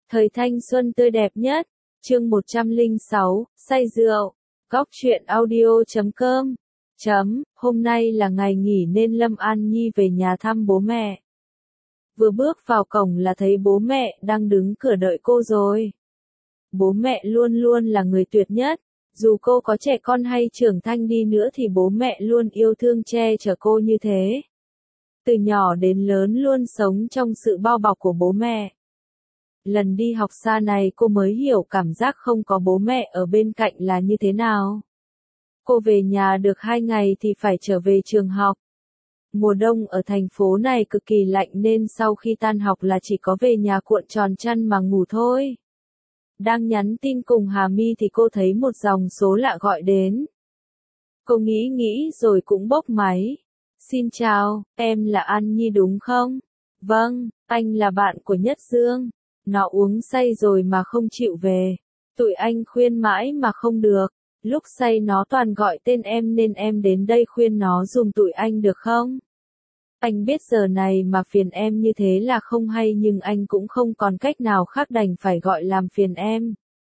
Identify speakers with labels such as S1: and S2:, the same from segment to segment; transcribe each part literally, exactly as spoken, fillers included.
S1: Thời thanh xuân tươi đẹp nhất. Chương một trăm lẻ sáu, say rượu. Góc truyện audio chấm com. Chấm, hôm nay là ngày nghỉ nên Lâm An Nhi về nhà thăm bố mẹ. Vừa bước vào cổng là thấy bố mẹ đang đứng cửa đợi cô rồi. Bố mẹ luôn luôn là người tuyệt nhất. Dù cô có trẻ con hay trưởng thành đi nữa thì bố mẹ luôn yêu thương che chở cô như thế. Từ nhỏ đến lớn luôn sống trong sự bao bọc của bố mẹ. Lần đi học xa này cô mới hiểu cảm giác không có bố mẹ ở bên cạnh là như thế nào. Cô về nhà được hai ngày thì phải trở về trường học. Mùa đông ở thành phố này cực kỳ lạnh nên sau khi tan học là chỉ có về nhà cuộn tròn chăn mà ngủ thôi. Đang nhắn tin cùng Hà My thì cô thấy một dòng số lạ gọi đến. Cô nghĩ nghĩ rồi cũng bốc máy. Xin chào, em là An Nhi đúng không? Vâng, anh là bạn của Nhất Dương. Nó uống say rồi mà không chịu về. Tụi anh khuyên mãi mà không được. Lúc say nó toàn gọi tên em nên em đến đây khuyên nó giùm tụi anh được không? Anh biết giờ này mà phiền em như thế là không hay nhưng anh cũng không còn cách nào khác đành phải gọi làm phiền em.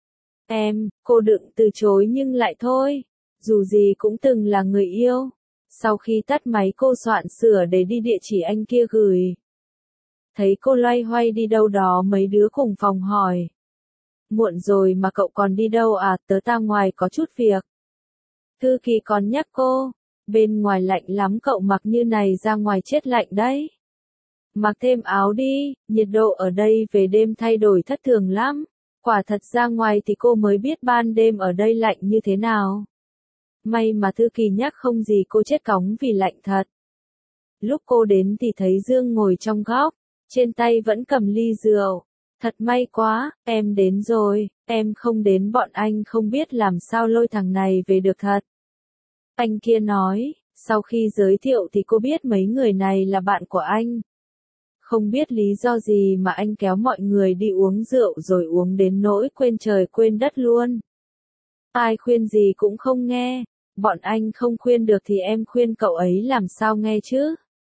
S1: Em, cô định từ chối nhưng lại thôi. Dù gì cũng từng là người yêu. Sau khi tắt máy cô soạn sửa để đi địa chỉ anh kia gửi. Thấy cô loay hoay đi đâu đó mấy đứa cùng phòng hỏi. Muộn rồi mà cậu còn đi đâu à? Tớ ra ngoài có chút việc. Thư ký còn nhắc cô. Bên ngoài lạnh lắm cậu mặc như này ra ngoài chết lạnh đấy. Mặc thêm áo đi, nhiệt độ ở đây về đêm thay đổi thất thường lắm. Quả thật ra ngoài thì cô mới biết ban đêm ở đây lạnh như thế nào. May mà thư ký nhắc không gì cô chết cóng vì lạnh thật. Lúc cô đến thì thấy Dương ngồi trong góc, trên tay vẫn cầm ly rượu. Thật may quá, em đến rồi, em không đến bọn anh không biết làm sao lôi thằng này về được thật. Anh kia nói, sau khi giới thiệu thì cô biết mấy người này là bạn của anh. Không biết lý do gì mà anh kéo mọi người đi uống rượu rồi uống đến nỗi quên trời quên đất luôn. Ai khuyên gì cũng không nghe, bọn anh không khuyên được thì em khuyên cậu ấy làm sao nghe chứ.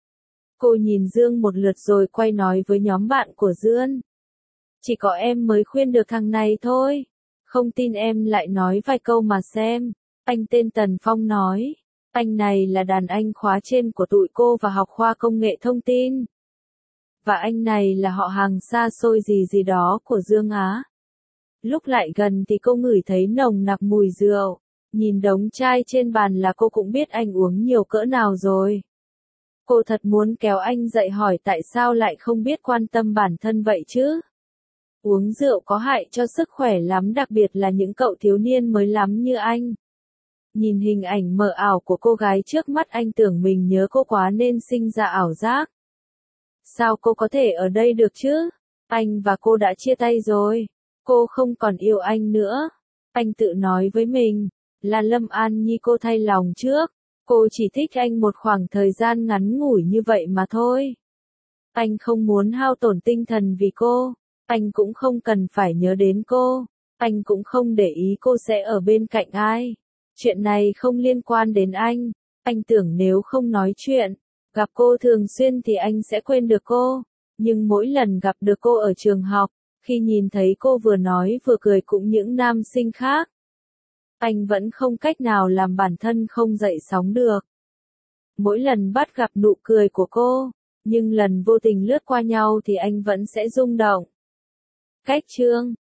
S1: Cô nhìn Dương một lượt rồi quay nói với nhóm bạn của Dương. Chỉ có em mới khuyên được thằng này thôi. Không tin em lại nói vài câu mà xem. Anh tên Tần Phong nói. Anh này là đàn anh khóa trên của tụi cô và học khoa công nghệ thông tin. Và anh này là họ hàng xa xôi gì gì đó của Dương Á. Lúc lại gần thì cô ngửi thấy nồng nặc mùi rượu. Nhìn đống chai trên bàn là cô cũng biết anh uống nhiều cỡ nào rồi. Cô thật muốn kéo anh dậy hỏi tại sao lại không biết quan tâm bản thân vậy chứ. Uống rượu có hại cho sức khỏe lắm, đặc biệt là những cậu thiếu niên mới lắm như anh. Nhìn hình ảnh mờ ảo của cô gái trước mắt anh tưởng mình nhớ cô quá nên sinh ra ảo giác. Sao cô có thể ở đây được chứ? Anh và cô đã chia tay rồi. Cô không còn yêu anh nữa. Anh tự nói với mình, là Lâm An Nhi cô thay lòng trước. Cô chỉ thích anh một khoảng thời gian ngắn ngủi như vậy mà thôi. Anh không muốn hao tổn tinh thần vì cô. Anh cũng không cần phải nhớ đến cô. Anh cũng không để ý cô sẽ ở bên cạnh ai. Chuyện này không liên quan đến anh. Anh tưởng nếu không nói chuyện, gặp cô thường xuyên thì anh sẽ quên được cô. Nhưng mỗi lần gặp được cô ở trường học, khi nhìn thấy cô vừa nói vừa cười cũng những nam sinh khác, anh vẫn không cách nào làm bản thân không dậy sóng được. Mỗi lần bắt gặp nụ cười của cô, nhưng lần vô tình lướt qua nhau thì anh vẫn sẽ rung động. Cách chương